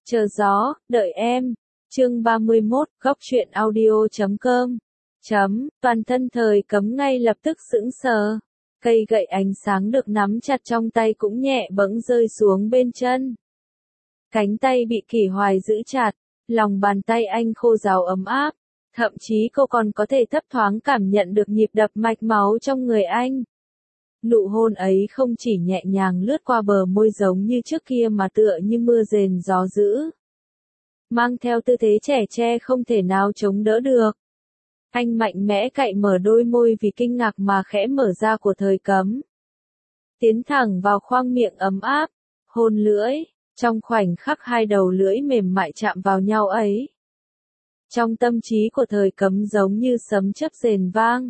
Chờ gió, đợi em. Chương 31, góc truyện audio.com. Toàn thân Thời Cấm ngay lập tức sững sờ. Cây gậy ánh sáng được nắm chặt trong tay cũng nhẹ bẫng rơi xuống bên chân. Cánh tay bị Kỷ Hoài giữ chặt, lòng bàn tay anh khô ráo ấm áp. Thậm chí cô còn có thể thấp thoáng cảm nhận được nhịp đập mạch máu trong người anh. Nụ hôn ấy không chỉ nhẹ nhàng lướt qua bờ môi giống như trước kia mà tựa như mưa rền gió dữ. Mang theo tư thế trẻ tre không thể nào chống đỡ được. Anh mạnh mẽ cạy mở đôi môi vì kinh ngạc mà khẽ mở ra của Thời Cấm. Tiến thẳng vào khoang miệng ấm áp, hôn lưỡi, trong khoảnh khắc hai đầu lưỡi mềm mại chạm vào nhau ấy. Trong tâm trí của Thời Cấm giống như sấm chớp rền vang.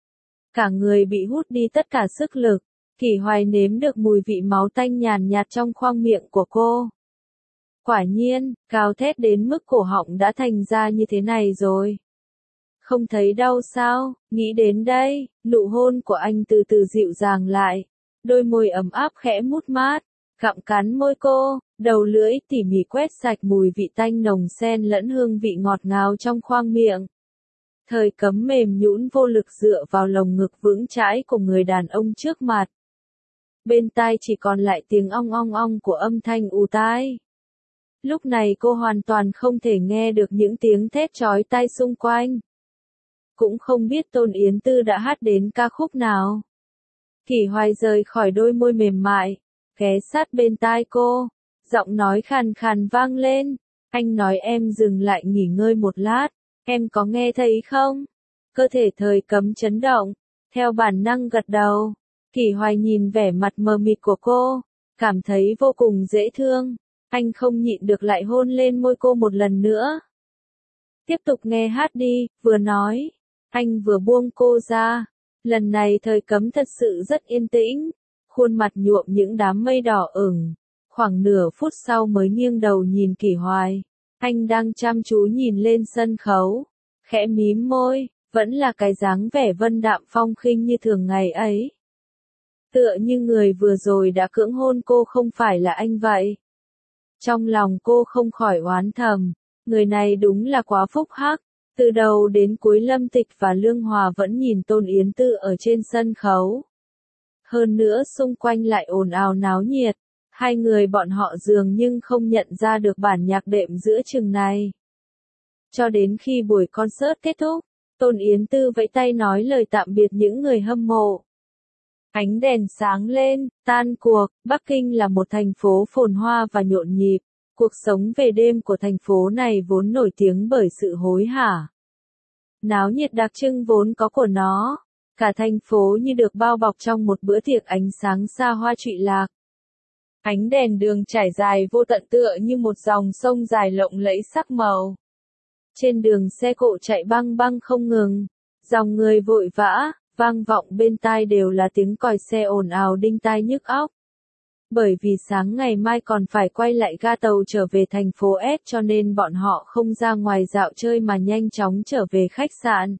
Cả người bị hút đi tất cả sức lực, Kỷ Hoài nếm được mùi vị máu tanh nhàn nhạt trong khoang miệng của cô. Quả nhiên, gào thét đến mức cổ họng đã thành ra như thế này rồi. Không thấy đau sao, nghĩ đến đây, nụ hôn của anh từ từ dịu dàng lại. Đôi môi ấm áp khẽ mút mát, gặm cắn môi cô, đầu lưỡi tỉ mỉ quét sạch mùi vị tanh nồng xen lẫn hương vị ngọt ngào trong khoang miệng. Thời Cấm mềm nhũn vô lực dựa vào lồng ngực vững chãi của người đàn ông trước mặt. Bên tai chỉ còn lại tiếng ong ong ong của âm thanh ù tai. Lúc này cô hoàn toàn không thể nghe được những tiếng thét chói tai xung quanh. Cũng không biết Tôn Yến Tư đã hát đến ca khúc nào. Kỷ Hoài rời khỏi đôi môi mềm mại, ghé sát bên tai cô, giọng nói khàn khàn vang lên. Anh nói em dừng lại nghỉ ngơi một lát, em có nghe thấy không? Cơ thể Thời Cấm chấn động, theo bản năng gật đầu. Kỷ Hoài nhìn vẻ mặt mờ mịt của cô, cảm thấy vô cùng dễ thương. Anh không nhịn được lại hôn lên môi cô một lần nữa. Tiếp tục nghe hát đi, vừa nói. Anh vừa buông cô ra. Lần này Thời Cấm thật sự rất yên tĩnh. Khuôn mặt nhuộm những đám mây đỏ ửng. Khoảng nửa phút sau mới nghiêng đầu nhìn Kỷ Hoài. Anh đang chăm chú nhìn lên sân khấu. Khẽ mím môi, vẫn là cái dáng vẻ vân đạm phong khinh như thường ngày ấy. Tựa như người vừa rồi đã cưỡng hôn cô không phải là anh vậy. Trong lòng cô không khỏi oán thầm, người này đúng là quá phúc hắc. Từ đầu đến cuối Lâm Tịch và Lương Hòa vẫn nhìn Tôn Yến Tư ở trên sân khấu. Hơn nữa xung quanh lại ồn ào náo nhiệt, hai người bọn họ dường nhưng không nhận ra được bản nhạc đệm giữa chừng này. Cho đến khi buổi concert kết thúc, Tôn Yến Tư vẫy tay nói lời tạm biệt những người hâm mộ. Ánh đèn sáng lên, tan cuộc. Bắc Kinh là một thành phố phồn hoa và nhộn nhịp. Cuộc sống về đêm của thành phố này vốn nổi tiếng bởi sự hối hả. Náo nhiệt đặc trưng vốn có của nó. Cả thành phố như được bao bọc trong một bữa tiệc ánh sáng xa hoa trụy lạc. Ánh đèn đường trải dài vô tận tựa như một dòng sông dài lộng lẫy sắc màu. Trên đường xe cộ chạy băng băng không ngừng. Dòng người vội vã. Vang vọng bên tai đều là tiếng còi xe ồn ào đinh tai nhức óc. Bởi vì sáng ngày mai còn phải quay lại ga tàu trở về thành phố S cho nên bọn họ không ra ngoài dạo chơi mà nhanh chóng trở về khách sạn.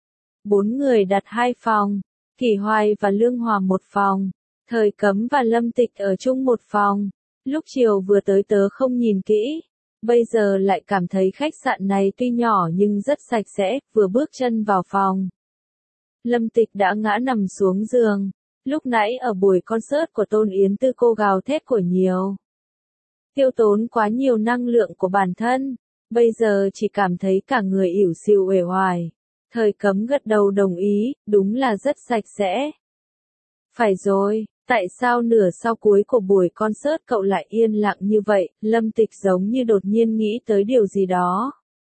4 người đặt 2 phòng, Kỷ Hoài và Lương Hòa một phòng, Thời Cấm và Lâm Tịch ở chung một phòng. Lúc chiều vừa tới tớ không nhìn kỹ, bây giờ lại cảm thấy khách sạn này tuy nhỏ nhưng rất sạch sẽ, vừa bước chân vào phòng. Lâm Tịch đã ngã nằm xuống giường. Lúc nãy ở buổi concert của Tôn Yến Tư cô gào thét của nhiều. Tiêu tốn quá nhiều năng lượng của bản thân. Bây giờ chỉ cảm thấy cả người ỉu xìu uể oải. Thời Cấm gật đầu đồng ý, đúng là rất sạch sẽ. Phải rồi, tại sao nửa sau cuối của buổi concert cậu lại yên lặng như vậy? Lâm Tịch giống như đột nhiên nghĩ tới điều gì đó.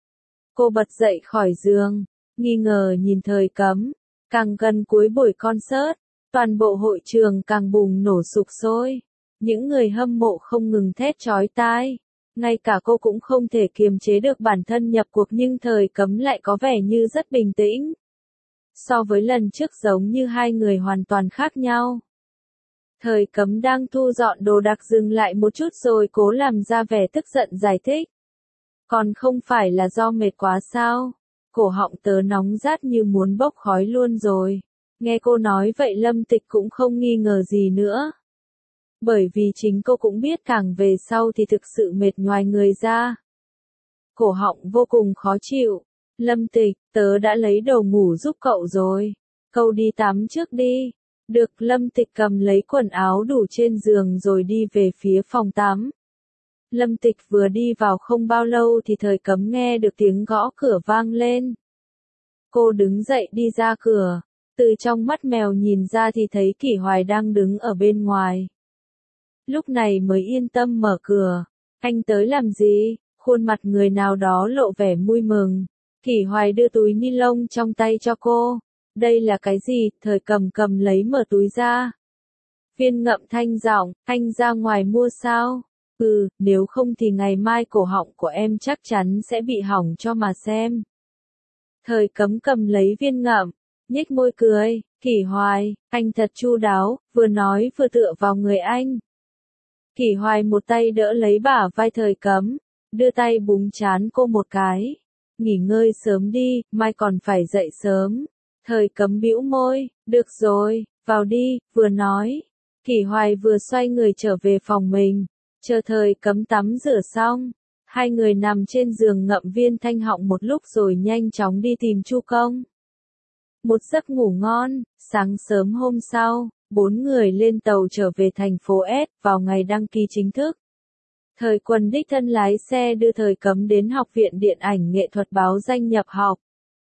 Cô bật dậy khỏi giường, nghi ngờ nhìn Thời Cấm. Càng gần cuối buổi concert, toàn bộ hội trường càng bùng nổ sục sôi. Những người hâm mộ không ngừng thét chói tai. Ngay cả cô cũng không thể kiềm chế được bản thân nhập cuộc nhưng Thời Cấm lại có vẻ như rất bình tĩnh. So với lần trước giống như hai người hoàn toàn khác nhau. Thời Cấm đang thu dọn đồ đạc dừng lại một chút rồi cố làm ra vẻ tức giận giải thích. Còn không phải là do mệt quá sao? Cổ họng tớ nóng rát như muốn bốc khói luôn rồi. Nghe cô nói vậy Lâm Tịch cũng không nghi ngờ gì nữa. Bởi vì chính cô cũng biết càng về sau thì thực sự mệt nhoài người ra. Cổ họng vô cùng khó chịu. Lâm Tịch, tớ đã lấy đồ ngủ giúp cậu rồi. Cậu đi tắm trước đi. Được, Lâm Tịch cầm lấy quần áo đủ trên giường rồi đi về phía phòng tắm. Lâm Tịch vừa đi vào không bao lâu thì Thời Cấm nghe được tiếng gõ cửa vang lên. Cô đứng dậy đi ra cửa. Từ trong mắt mèo nhìn ra thì thấy Kỷ Hoài đang đứng ở bên ngoài. Lúc này mới yên tâm mở cửa. Anh tới làm gì? Khuôn mặt người nào đó lộ vẻ vui mừng. Kỷ Hoài đưa túi ni lông trong tay cho cô. Đây là cái gì? Thời Cầm cầm lấy mở túi ra. Viên Ngậm thanh giọng, anh ra ngoài mua sao? Nếu không thì ngày mai cổ họng của em chắc chắn sẽ bị hỏng cho mà xem. Thời Cấm cầm lấy Viên Ngậm, nhếch môi cười, Kỷ Hoài, anh thật chu đáo, vừa nói vừa tựa vào người anh. Kỷ Hoài một tay đỡ lấy bả vai Thời Cấm, đưa tay búng trán cô một cái. Nghỉ ngơi sớm đi, mai còn phải dậy sớm. Thời Cấm bĩu môi, được rồi, vào đi, vừa nói. Kỷ Hoài vừa xoay người trở về phòng mình, chờ Thời Cấm tắm rửa xong. Hai người nằm trên giường ngậm viên thanh họng một lúc rồi nhanh chóng đi tìm Chu Công. Một giấc ngủ ngon, sáng sớm hôm sau, 4 người lên tàu trở về thành phố S vào ngày đăng ký chính thức. Thời Quân đích thân lái xe đưa Thời Cấm đến Học viện Điện ảnh Nghệ thuật báo danh nhập học.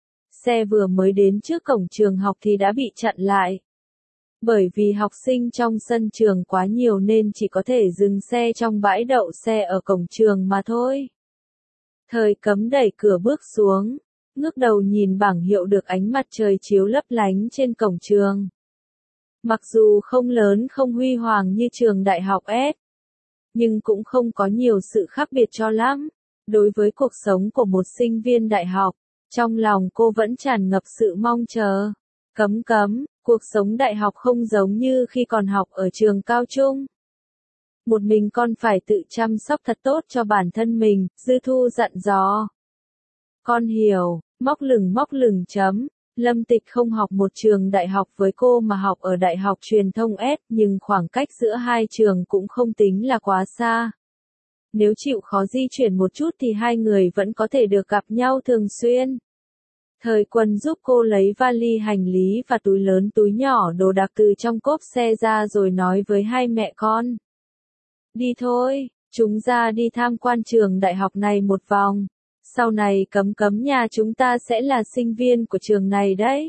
Xe vừa mới đến trước cổng trường học thì đã bị chặn lại. Bởi vì học sinh trong sân trường quá nhiều nên chỉ có thể dừng xe trong bãi đậu xe ở cổng trường mà thôi. Thời Cấm đẩy cửa bước xuống, ngước đầu nhìn bảng hiệu được ánh mặt trời chiếu lấp lánh trên cổng trường. Mặc dù không lớn không huy hoàng như trường đại học S, nhưng cũng không có nhiều sự khác biệt cho lắm. Đối với cuộc sống của một sinh viên đại học, trong lòng cô vẫn tràn ngập sự mong chờ. Cấm cấm, cuộc sống đại học không giống như khi còn học ở trường cao trung. Một mình con phải tự chăm sóc thật tốt cho bản thân mình, Dư Thu dặn dò. Con hiểu, móc lửng chấm. Lâm Tịch không học một trường đại học với cô mà học ở Đại học Truyền thông S, nhưng khoảng cách giữa hai trường cũng không tính là quá xa. Nếu chịu khó di chuyển một chút thì hai người vẫn có thể được gặp nhau thường xuyên. Thời Quân giúp cô lấy vali hành lý và túi lớn túi nhỏ đồ đạc từ trong cốp xe ra rồi nói với hai mẹ con. Đi thôi, chúng ra đi tham quan trường đại học này một vòng. Sau này Cấm Cấm nhà chúng ta sẽ là sinh viên của trường này đấy.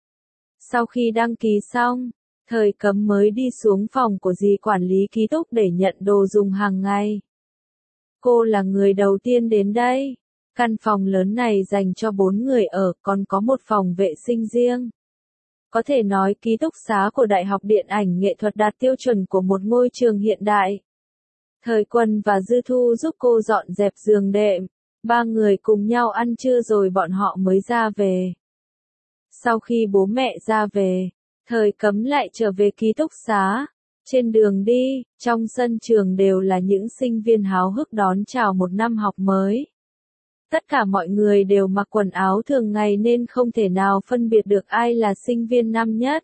Sau khi đăng ký xong, Thời Cấm mới đi xuống phòng của dì quản lý ký túc để nhận đồ dùng hàng ngày. Cô là người đầu tiên đến đây. Căn phòng lớn này dành cho 4 người ở, còn có một phòng vệ sinh riêng. Có thể nói ký túc xá của Đại học Điện ảnh Nghệ thuật đạt tiêu chuẩn của một ngôi trường hiện đại. Thời Quân và Dư Thu giúp cô dọn dẹp giường đệm. 3 người cùng nhau ăn trưa rồi bọn họ mới ra về. Sau khi bố mẹ ra về, Thời Cấm lại trở về ký túc xá. Trên đường đi, trong sân trường đều là những sinh viên háo hức đón chào một năm học mới. Tất cả mọi người đều mặc quần áo thường ngày nên không thể nào phân biệt được ai là sinh viên năm nhất,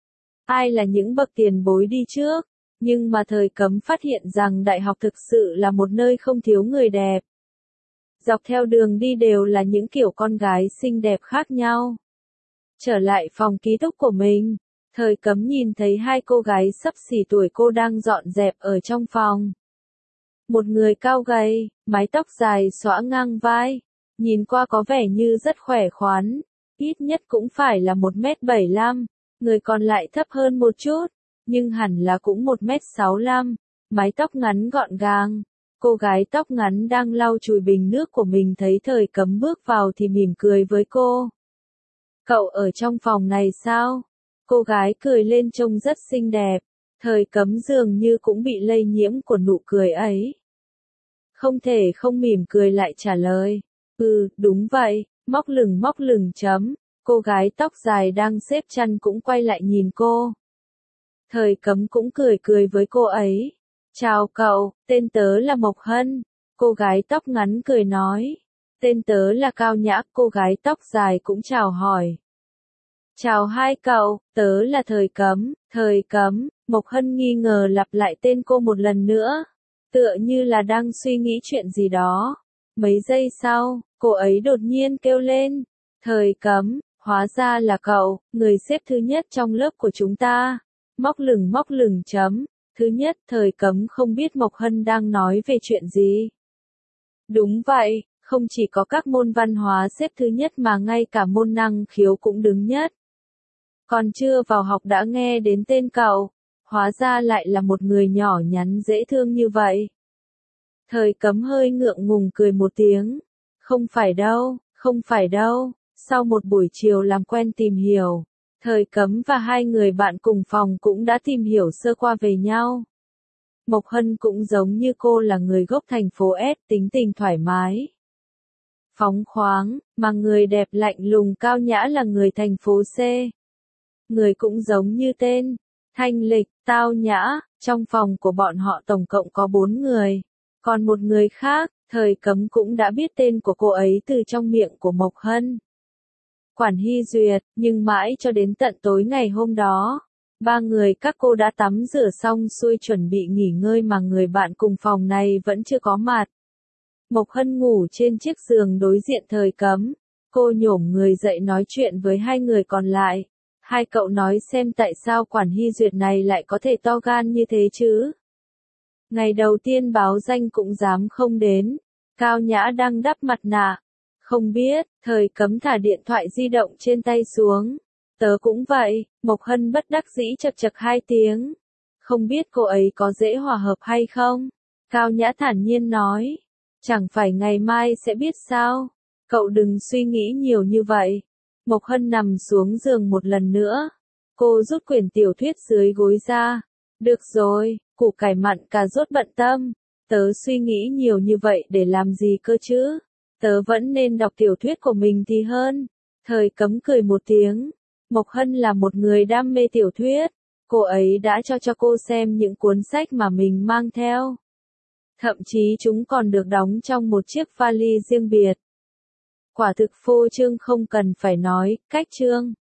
ai là những bậc tiền bối đi trước. Nhưng mà Thời Cấm phát hiện rằng đại học thực sự là một nơi không thiếu người đẹp. Dọc theo đường đi đều là những kiểu con gái xinh đẹp khác nhau. Trở lại phòng ký túc của mình, Thời Cấm nhìn thấy hai cô gái xấp xỉ tuổi cô đang dọn dẹp ở trong phòng. Một người cao gầy, mái tóc dài xõa ngang vai, nhìn qua có vẻ như rất khỏe khoắn, ít nhất cũng phải là 1m75, người còn lại thấp hơn một chút, nhưng hẳn là cũng 1m65, mái tóc ngắn gọn gàng. Cô gái tóc ngắn đang lau chùi bình nước của mình thấy Thời Cấm bước vào thì mỉm cười với cô. Cậu ở trong phòng này sao? Cô gái cười lên trông rất xinh đẹp. Thời Cấm dường như cũng bị lây nhiễm của nụ cười ấy. Không thể không mỉm cười lại trả lời. Đúng vậy, móc lửng chấm. Cô gái tóc dài đang xếp chăn cũng quay lại nhìn cô. Thời Cấm cũng cười với cô ấy. Chào cậu, tên tớ là Mộc Hân. Cô gái tóc ngắn cười nói. Tên tớ là Cao Nhã, cô gái tóc dài cũng chào hỏi. Chào hai cậu, tớ là Thời Cấm. Thời Cấm, Mộc Hân nghi ngờ lặp lại tên cô một lần nữa, tựa như là đang suy nghĩ chuyện gì đó. Mấy giây sau, cô ấy đột nhiên kêu lên, Thời Cấm, hóa ra là cậu, người xếp thứ nhất trong lớp của chúng ta. Móc lửng chấm. Thứ nhất, Thời Cấm không biết Mộc Hân đang nói về chuyện gì. Đúng vậy, không chỉ có các môn văn hóa xếp thứ nhất mà ngay cả môn năng khiếu cũng đứng nhất. Còn chưa vào học đã nghe đến tên cậu, hóa ra lại là một người nhỏ nhắn dễ thương như vậy. Thời Cấm hơi ngượng ngùng cười một tiếng. Không phải đâu. Sau một buổi chiều làm quen tìm hiểu, Thời Cấm và hai người bạn cùng phòng cũng đã tìm hiểu sơ qua về nhau. Mộc Hân cũng giống như cô là người gốc thành phố S, tính tình thoải mái, phóng khoáng, mà người đẹp lạnh lùng cao nhã là người thành phố C. Người cũng giống như tên, thanh lịch, tao nhã. Trong phòng của bọn họ tổng cộng có 4 người. Còn một người khác, Thời Cấm cũng đã biết tên của cô ấy từ trong miệng của Mộc Hân. Quản Hy Duyệt, nhưng mãi cho đến tận tối ngày hôm đó, 3 người các cô đã tắm rửa xong xuôi chuẩn bị nghỉ ngơi mà người bạn cùng phòng này vẫn chưa có mặt. Mộc Hân ngủ trên chiếc giường đối diện Thời Cấm. Cô nhổm người dậy nói chuyện với hai người còn lại. Hai cậu nói xem tại sao Quản Hy Duyệt này lại có thể to gan như thế chứ. Ngày đầu tiên báo danh cũng dám không đến. Cao Nhã đang đắp mặt nạ. Không biết, Thời Cấm thả điện thoại di động trên tay xuống. Tớ cũng vậy, Mộc Hân bất đắc dĩ chật chật 2 tiếng. Không biết cô ấy có dễ hòa hợp hay không? Cao Nhã thản nhiên nói. Chẳng phải ngày mai sẽ biết sao? Cậu đừng suy nghĩ nhiều như vậy. Mộc Hân nằm xuống giường một lần nữa. Cô rút quyển tiểu thuyết dưới gối ra. Được rồi, củ cải mặn cà rốt bận tâm. Tớ suy nghĩ nhiều như vậy để làm gì cơ chứ? Tớ vẫn nên đọc tiểu thuyết của mình thì hơn. Thời Cấm cười một tiếng. Mộc Hân là một người đam mê tiểu thuyết. Cô ấy đã cho cô xem những cuốn sách mà mình mang theo. Thậm chí chúng còn được đóng trong một chiếc vali riêng biệt. Quả thực phô trương không cần phải nói, cách trương.